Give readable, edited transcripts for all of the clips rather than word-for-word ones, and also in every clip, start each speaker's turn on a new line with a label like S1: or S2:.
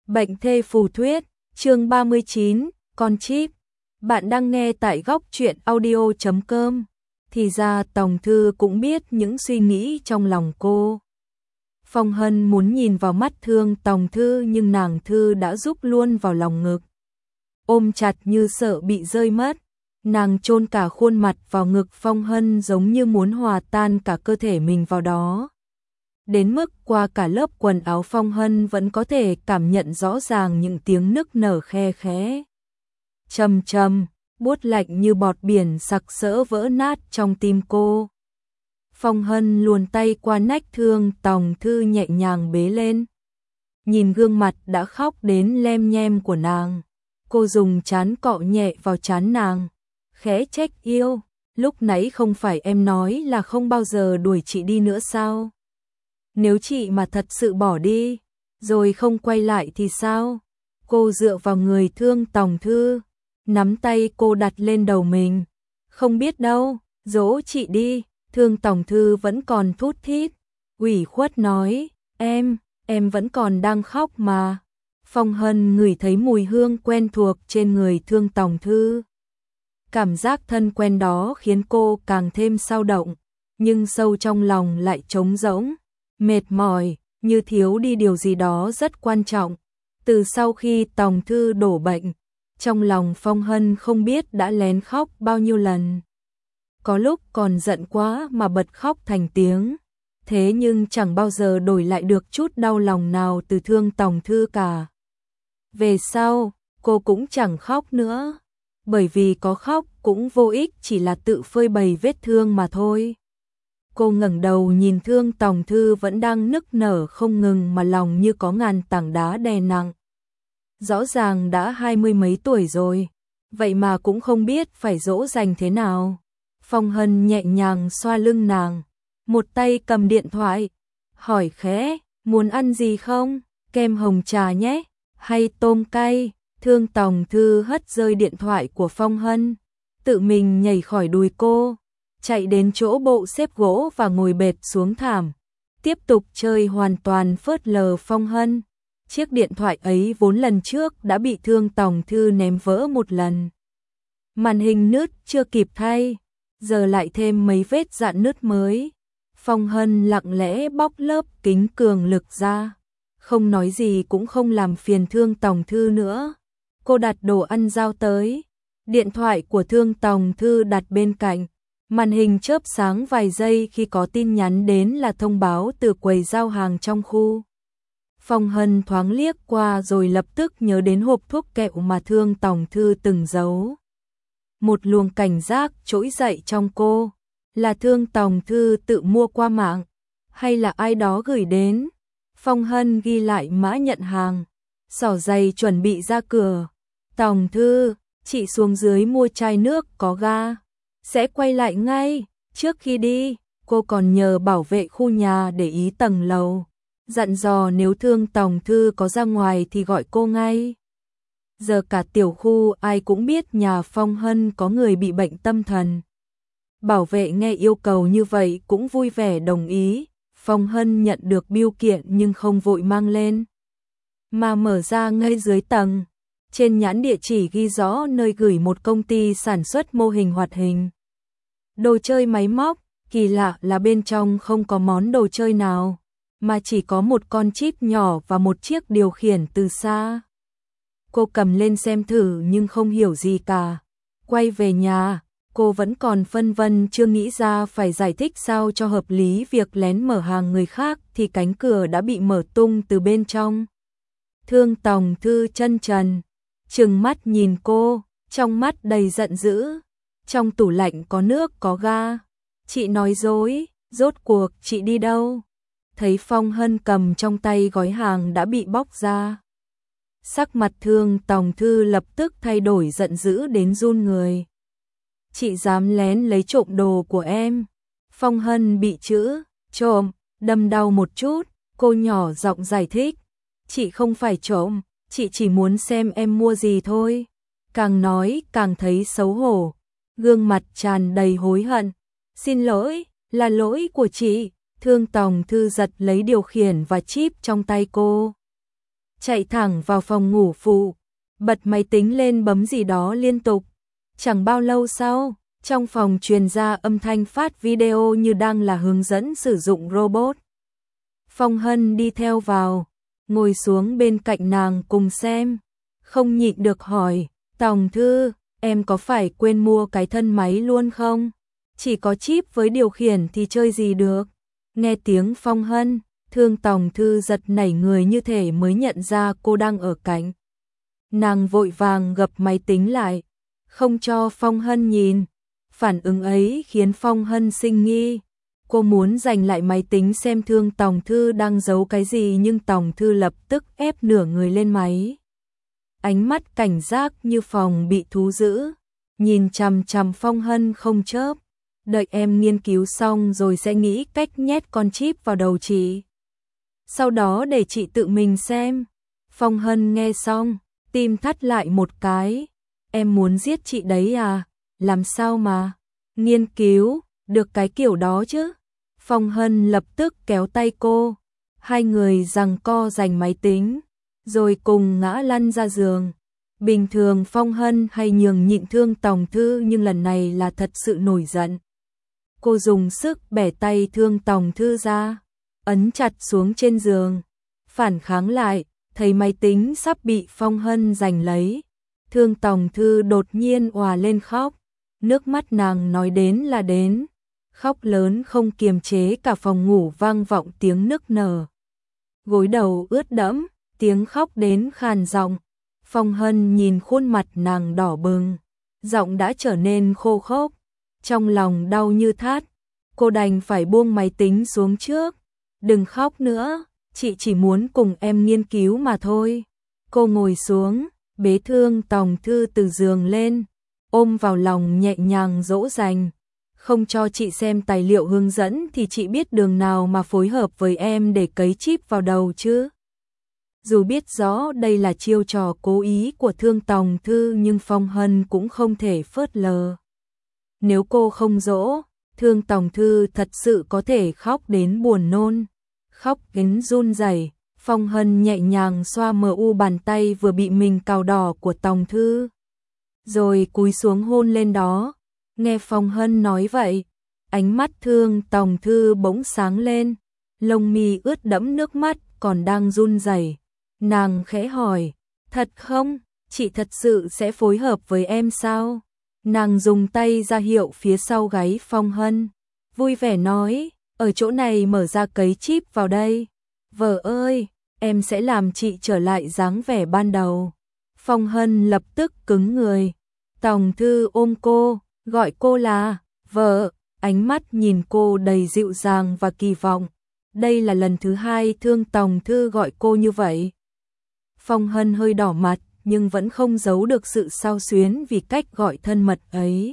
S1: Bệnh thê phù thuyết, chương 39, con chip. Bạn đang nghe tại góc truyện audio.com. Thì ra Tòng Thư cũng biết những suy nghĩ trong lòng cô. Phong Hân muốn nhìn vào mắt thương Tòng Thư nhưng nàng Thư đã rúc luôn vào lòng ngực. Ôm chặt như sợ bị rơi mất. Nàng chôn cả khuôn mặt vào ngực Phong Hân giống như muốn hòa tan cả cơ thể mình vào đó. Đến mức qua cả lớp quần áo Phong Hân vẫn có thể cảm nhận rõ ràng những tiếng nức nở khe khẽ. Trầm trầm, buốt lạnh như bọt biển sặc sỡ vỡ nát trong tim cô. Phong Hân luồn tay qua nách thương Tòng Thư nhẹ nhàng bế lên. Nhìn gương mặt đã khóc đến lem nhem của nàng, cô dùng trán cọ nhẹ vào trán nàng, khẽ trách yêu, lúc nãy không phải em nói là không bao giờ đuổi chị đi nữa sao? Nếu chị mà thật sự bỏ đi, rồi không quay lại thì sao? Cô dựa vào người thương Tòng Thư, nắm tay cô đặt lên đầu mình. Không biết đâu, dỗ chị đi. Thương Tòng Thư vẫn còn thút thít, ủy khuất nói, em vẫn còn đang khóc mà. Phong Hân ngửi thấy mùi hương quen thuộc trên người thương Tòng Thư. Cảm giác thân quen đó khiến cô càng thêm xao động, nhưng sâu trong lòng lại trống rỗng, mệt mỏi, như thiếu đi điều gì đó rất quan trọng. Từ sau khi Tòng Thư đổ bệnh, trong lòng Phong Hân không biết đã lén khóc bao nhiêu lần. Có lúc còn giận quá mà bật khóc thành tiếng, thế nhưng chẳng bao giờ đổi lại được chút đau lòng nào từ thương Tòng Thư cả. Về sau, cô cũng chẳng khóc nữa, bởi vì có khóc cũng vô ích, chỉ là tự phơi bày vết thương mà thôi. Cô ngẩng đầu nhìn thương Tòng Thư vẫn đang nức nở không ngừng mà lòng như có ngàn tảng đá đè nặng. Rõ ràng đã 20 mấy tuổi rồi, vậy mà cũng không biết phải dỗ dành thế nào. Phong Hân nhẹ nhàng xoa lưng nàng, một tay cầm điện thoại, hỏi khẽ, muốn ăn gì không? Kem hồng trà nhé, hay tôm cay? Thương Tòng Thư hất rơi điện thoại của Phong Hân, tự mình nhảy khỏi đùi cô, chạy đến chỗ bộ xếp gỗ và ngồi bệt xuống thảm, tiếp tục chơi hoàn toàn phớt lờ Phong Hân. Chiếc điện thoại ấy vốn lần trước đã bị thương Tòng Thư ném vỡ một lần. Màn hình nứt chưa kịp thay, giờ lại thêm mấy vết rạn nứt mới. Phong Hân lặng lẽ bóc lớp kính cường lực ra, không nói gì cũng không làm phiền thương Tòng Thư nữa. Cô đặt đồ ăn giao tới, điện thoại của thương Tòng Thư đặt bên cạnh, màn hình chớp sáng vài giây khi có tin nhắn đến là thông báo từ quầy giao hàng trong khu. Phong Hân thoáng liếc qua rồi lập tức nhớ đến hộp thuốc kẹo mà thương Tòng Thư từng giấu. Một luồng cảnh giác trỗi dậy trong cô, là thương Tòng Thư tự mua qua mạng, hay là ai đó gửi đến. Phong Hân ghi lại mã nhận hàng, xỏ giày chuẩn bị ra cửa. Tòng Thư, chị xuống dưới mua chai nước có ga, sẽ quay lại ngay. Trước khi đi, cô còn nhờ bảo vệ khu nhà để ý tầng lầu, dặn dò nếu thương Tòng Thư có ra ngoài thì gọi cô ngay. Giờ cả tiểu khu ai cũng biết nhà Phong Hân có người bị bệnh tâm thần. Bảo vệ nghe yêu cầu như vậy cũng vui vẻ đồng ý. Phong Hân nhận được bưu kiện nhưng không vội mang lên, mà mở ra ngay dưới tầng. Trên nhãn địa chỉ ghi rõ nơi gửi một công ty sản xuất mô hình hoạt hình. Đồ chơi máy móc, kỳ lạ là bên trong không có món đồ chơi nào, mà chỉ có một con chip nhỏ và một chiếc điều khiển từ xa. Cô cầm lên xem thử nhưng không hiểu gì cả. Quay về nhà, cô vẫn còn phân vân chưa nghĩ ra phải giải thích sao cho hợp lý việc lén mở hàng người khác thì cánh cửa đã bị mở tung từ bên trong. Thương Tòng Thư chân trần, trừng mắt nhìn cô, trong mắt đầy giận dữ. Trong tủ lạnh có nước có ga. Chị nói dối, rốt cuộc chị đi đâu? Thấy Phong Hân cầm trong tay gói hàng đã bị bóc ra, sắc mặt thương Tòng Thư lập tức thay đổi giận dữ đến run người. Chị dám lén lấy trộm đồ của em? Phong Hân bị chữ trộm đâm đau một chút, cô nhỏ giọng giải thích. Chị không phải trộm, chị chỉ muốn xem em mua gì thôi. Càng nói càng thấy xấu hổ, gương mặt tràn đầy hối hận. Xin lỗi, là lỗi của chị. Thương Tòng Thư giật lấy điều khiển và chip trong tay cô. chạy thẳng vào phòng ngủ phụ, bật máy tính lên bấm gì đó liên tục. Chẳng bao lâu sau, trong phòng truyền ra âm thanh phát video như đang là hướng dẫn sử dụng robot. Phong Hân đi theo vào, ngồi xuống bên cạnh nàng cùng xem, không nhịn được hỏi, Tòng Thư, em có phải quên mua cái thân máy luôn không? Chỉ có chip với điều khiển thì chơi gì được? Nghe tiếng Phong Hân, Thương Tòng Thư giật nảy người như thể mới nhận ra cô đang ở cạnh. Nàng vội vàng gập máy tính lại, không cho Phong Hân nhìn. Phản ứng ấy khiến Phong Hân sinh nghi. Cô muốn giành lại máy tính xem Thương Tòng Thư đang giấu cái gì, nhưng Tòng Thư lập tức ép nửa người lên máy. Ánh mắt cảnh giác như phòng bị thú dữ, nhìn chằm chằm Phong Hân không chớp. Đợi em nghiên cứu xong rồi sẽ nghĩ cách nhét con chip vào đầu chị. Sau đó để chị tự mình xem. Phong Hân nghe xong, tim thắt lại một cái. Em muốn giết chị đấy à? Làm sao mà nghiên cứu được cái kiểu đó chứ? Phong Hân lập tức kéo tay cô. Hai người giằng co giành máy tính, rồi cùng ngã lăn ra giường. Bình thường Phong Hân hay nhường nhịn Thương Tòng Thư, nhưng lần này là thật sự nổi giận. Cô dùng sức bẻ tay Thương Tòng Thư ra, ấn chặt xuống trên giường, phản kháng lại, thấy máy tính sắp bị Phong Hân giành lấy. Thương Tòng Thư đột nhiên òa lên khóc, nước mắt nàng nói đến là đến, khóc lớn không kiềm chế, cả phòng ngủ vang vọng tiếng nức nở. Gối đầu ướt đẫm, tiếng khóc đến khàn giọng. Phong Hân nhìn khuôn mặt nàng đỏ bừng, giọng đã trở nên khô khốc, trong lòng đau như thắt. Cô đành phải buông máy tính xuống trước. Đừng khóc nữa, chị chỉ muốn cùng em nghiên cứu mà thôi. Cô ngồi xuống, bế Thương Tòng Thư từ giường lên, ôm vào lòng nhẹ nhàng dỗ dành. Không cho chị xem tài liệu hướng dẫn thì chị biết đường nào mà phối hợp với em để cấy chip vào đầu chứ? Dù biết rõ đây là chiêu trò cố ý của Thương Tòng Thư, nhưng Phong Hân cũng không thể phớt lờ. Nếu cô không dỗ, Thương Tòng Thư thật sự có thể khóc đến buồn nôn. Khóc đến run rẩy, Phong Hân nhẹ nhàng xoa mờ u bàn tay vừa bị mình cào đỏ của Tòng Thư, rồi cúi xuống hôn lên đó. Nghe Phong Hân nói vậy, ánh mắt Thương Tòng Thư bỗng sáng lên, lông mi ướt đẫm nước mắt còn đang run rẩy. Nàng khẽ hỏi, thật không? Chị thật sự sẽ phối hợp với em sao? Nàng dùng tay ra hiệu phía sau gáy Phong Hân, vui vẻ nói, ở chỗ này mở ra cấy chip vào đây. Vợ ơi, em sẽ làm chị trở lại dáng vẻ ban đầu. Phong Hân lập tức cứng người. Tòng Thư ôm cô, gọi cô là vợ, ánh mắt nhìn cô đầy dịu dàng và kỳ vọng. Đây là lần thứ hai Thương Tòng Thư gọi cô như vậy. Phong Hân hơi đỏ mặt, nhưng vẫn không giấu được sự xao xuyến vì cách gọi thân mật ấy.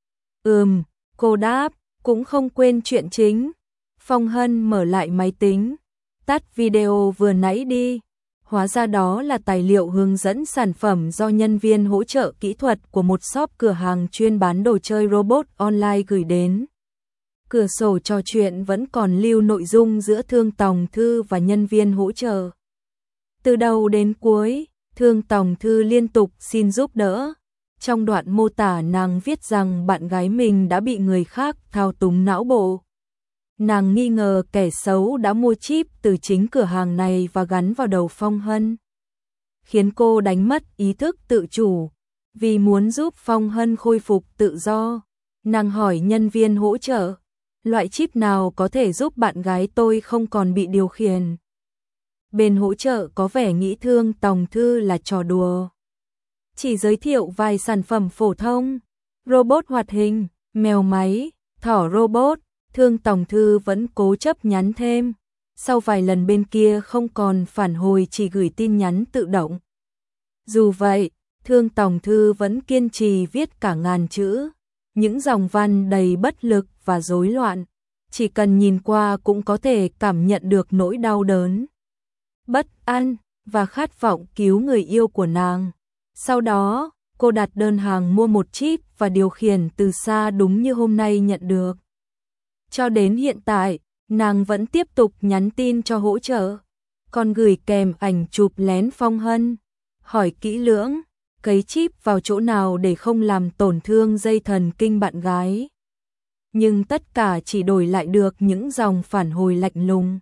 S1: Cô đáp, cũng không quên chuyện chính. Phong Hân mở lại máy tính, tắt video vừa nãy đi. Hóa ra đó là tài liệu hướng dẫn sản phẩm do nhân viên hỗ trợ kỹ thuật của một shop cửa hàng chuyên bán đồ chơi robot online gửi đến. Cửa sổ trò chuyện vẫn còn lưu nội dung giữa Thương Tòng Thư và nhân viên hỗ trợ. Từ đầu đến cuối, Thương Tòng Thư liên tục xin giúp đỡ. Trong đoạn mô tả nàng viết rằng bạn gái mình đã bị người khác thao túng não bộ. Nàng nghi ngờ kẻ xấu đã mua chip từ chính cửa hàng này và gắn vào đầu Phong Hân, khiến cô đánh mất ý thức tự chủ. Vì muốn giúp Phong Hân khôi phục tự do, nàng hỏi nhân viên hỗ trợ, loại chip nào có thể giúp bạn gái tôi không còn bị điều khiển. Bên hỗ trợ có vẻ nghĩ Thương Tòng Thư là trò đùa, chỉ giới thiệu vài sản phẩm phổ thông, robot hoạt hình, mèo máy, thỏ robot. Thương Tòng Thư vẫn cố chấp nhắn thêm. Sau vài lần bên kia không còn phản hồi, chỉ gửi tin nhắn tự động. Dù vậy, Thương Tòng Thư vẫn kiên trì viết cả ngàn chữ, những dòng văn đầy bất lực và rối loạn. Chỉ cần nhìn qua cũng có thể cảm nhận được nỗi đau đớn, bất an và khát vọng cứu người yêu của nàng. Sau đó, cô đặt đơn hàng mua một chip và điều khiển từ xa đúng như hôm nay nhận được. Cho đến hiện tại, nàng vẫn tiếp tục nhắn tin cho hỗ trợ. còn gửi kèm ảnh chụp lén Phong Hân, hỏi kỹ lưỡng, cấy chip vào chỗ nào để không làm tổn thương dây thần kinh bạn gái. Nhưng tất cả chỉ đổi lại được những dòng phản hồi lạnh lùng,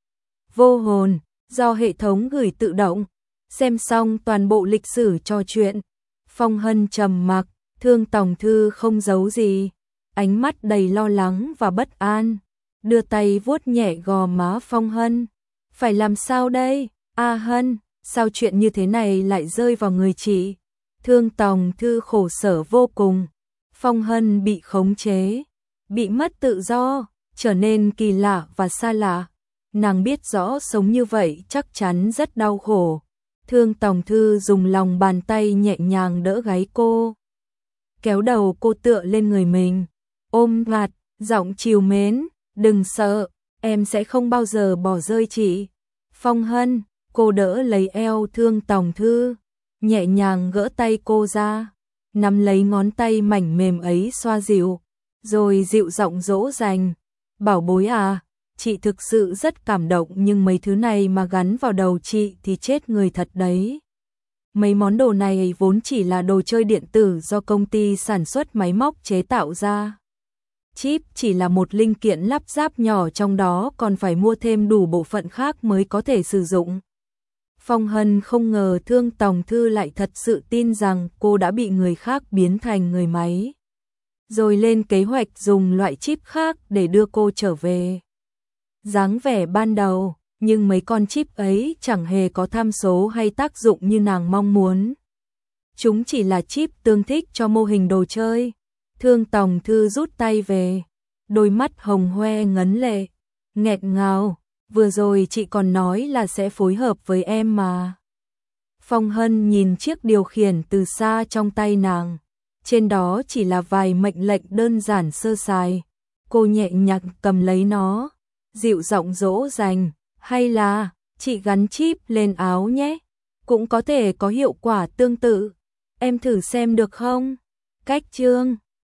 S1: vô hồn, do hệ thống gửi tự động. Xem xong toàn bộ lịch sử trò chuyện, Phong Hân trầm mặc, Thương Tòng Thư không giấu gì, ánh mắt đầy lo lắng và bất an, đưa tay vuốt nhẹ gò má Phong Hân. Phải làm sao đây? A Hân, sao chuyện như thế này lại rơi vào người chị? Thương Tòng Thư khổ sở vô cùng. Phong Hân bị khống chế, bị mất tự do, trở nên kỳ lạ và xa lạ. Nàng biết rõ sống như vậy chắc chắn rất đau khổ. Thương Tòng Thư dùng lòng bàn tay nhẹ nhàng đỡ gáy cô, kéo đầu cô tựa lên người mình, ôm gạt, giọng trìu mến, đừng sợ, em sẽ không bao giờ bỏ rơi chị. Phong Hân, cô đỡ lấy eo Thương Tòng Thư, nhẹ nhàng gỡ tay cô ra, nắm lấy ngón tay mảnh mềm ấy xoa dịu, rồi dịu giọng dỗ dành, bảo bối à, chị thực sự rất cảm động nhưng mấy thứ này mà gắn vào đầu chị thì chết người thật đấy. Mấy món đồ này vốn chỉ là đồ chơi điện tử do công ty sản xuất máy móc chế tạo ra. Chip chỉ là một linh kiện lắp ráp nhỏ, trong đó còn phải mua thêm đủ bộ phận khác mới có thể sử dụng. Phong Hân không ngờ Thương Tòng Thư lại thật sự tin rằng cô đã bị người khác biến thành người máy, rồi lên kế hoạch dùng loại chip khác để đưa cô trở về dáng vẻ ban đầu, nhưng mấy con chip ấy chẳng hề có tham số hay tác dụng như nàng mong muốn. Chúng chỉ là chip tương thích cho mô hình đồ chơi. Thương Tòng Thư rút tay về, đôi mắt hồng hoe ngấn lệ, nghẹn ngào, vừa rồi chị còn nói là sẽ phối hợp với em mà. Phong Hân nhìn chiếc điều khiển từ xa trong tay nàng, trên đó chỉ là vài mệnh lệnh đơn giản sơ sài. Cô nhẹ nhàng cầm lấy nó, dịu giọng dỗ dành, hay là chị gắn chip lên áo nhé, cũng có thể có hiệu quả tương tự. Em thử xem được không? Cách chương